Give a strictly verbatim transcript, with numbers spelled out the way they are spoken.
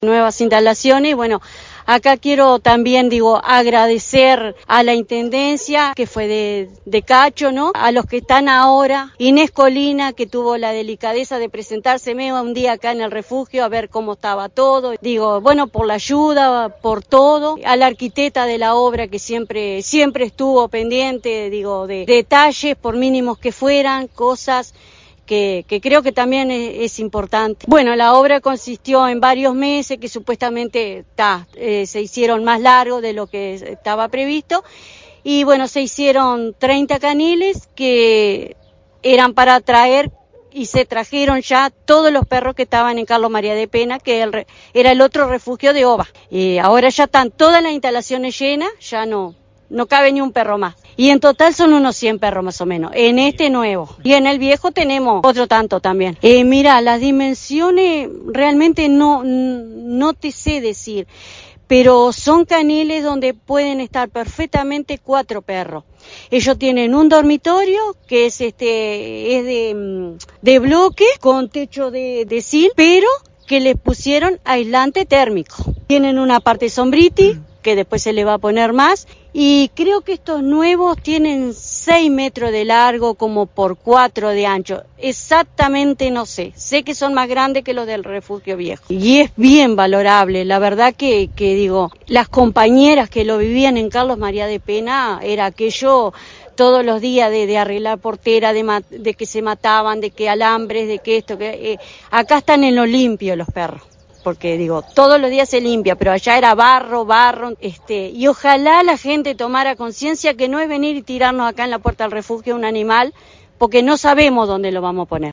Nuevas instalaciones y bueno, acá quiero también, digo, agradecer a la Intendencia, que fue de, de Cacho, ¿no? A los que están ahora, Inés Colina, que tuvo la delicadeza de presentárseme un día acá en el refugio a ver cómo estaba todo. Digo, bueno, por la ayuda, por todo. A la arquitecta de la obra que siempre, siempre estuvo pendiente, digo, de detalles, por mínimos que fueran, cosas Que, que creo que también es, es importante. Bueno, la obra consistió en varios meses que supuestamente ta, eh, se hicieron más largos de lo que estaba previsto y bueno, se hicieron treinta caniles que eran para traer y se trajeron ya todos los perros que estaban en Carlos María de Pena, que el, era el otro refugio de Oba. Y ahora ya están todas las instalaciones llenas, ya no, no cabe ni un perro más. Y en total son unos cien perros más o menos, en este nuevo. Y en el viejo tenemos otro tanto también. Eh, mira, las dimensiones realmente no, no te sé decir, pero son caniles donde pueden estar perfectamente cuatro perros. Ellos tienen un dormitorio que es este es de, de bloque con techo de, de zinc, pero que les pusieron aislante térmico. Tienen una parte sombriti, que después se le va a poner más, y creo que estos nuevos tienen seis metros de largo como por cuatro de ancho. Exactamente no sé, sé que son más grandes que los del refugio viejo. Y es bien valorable, la verdad que, que digo, las compañeras que lo vivían en Carlos María de Pena, era aquello todos los días de, de arreglar portera, de, mat, de que se mataban, de que alambres, de que esto, que eh, acá están en lo limpio los perros. Porque digo, todos los días se limpia, pero allá era barro, barro, este, y ojalá la gente tomara conciencia que no es venir y tirarnos acá en la puerta del refugio un animal, porque no sabemos dónde lo vamos a poner.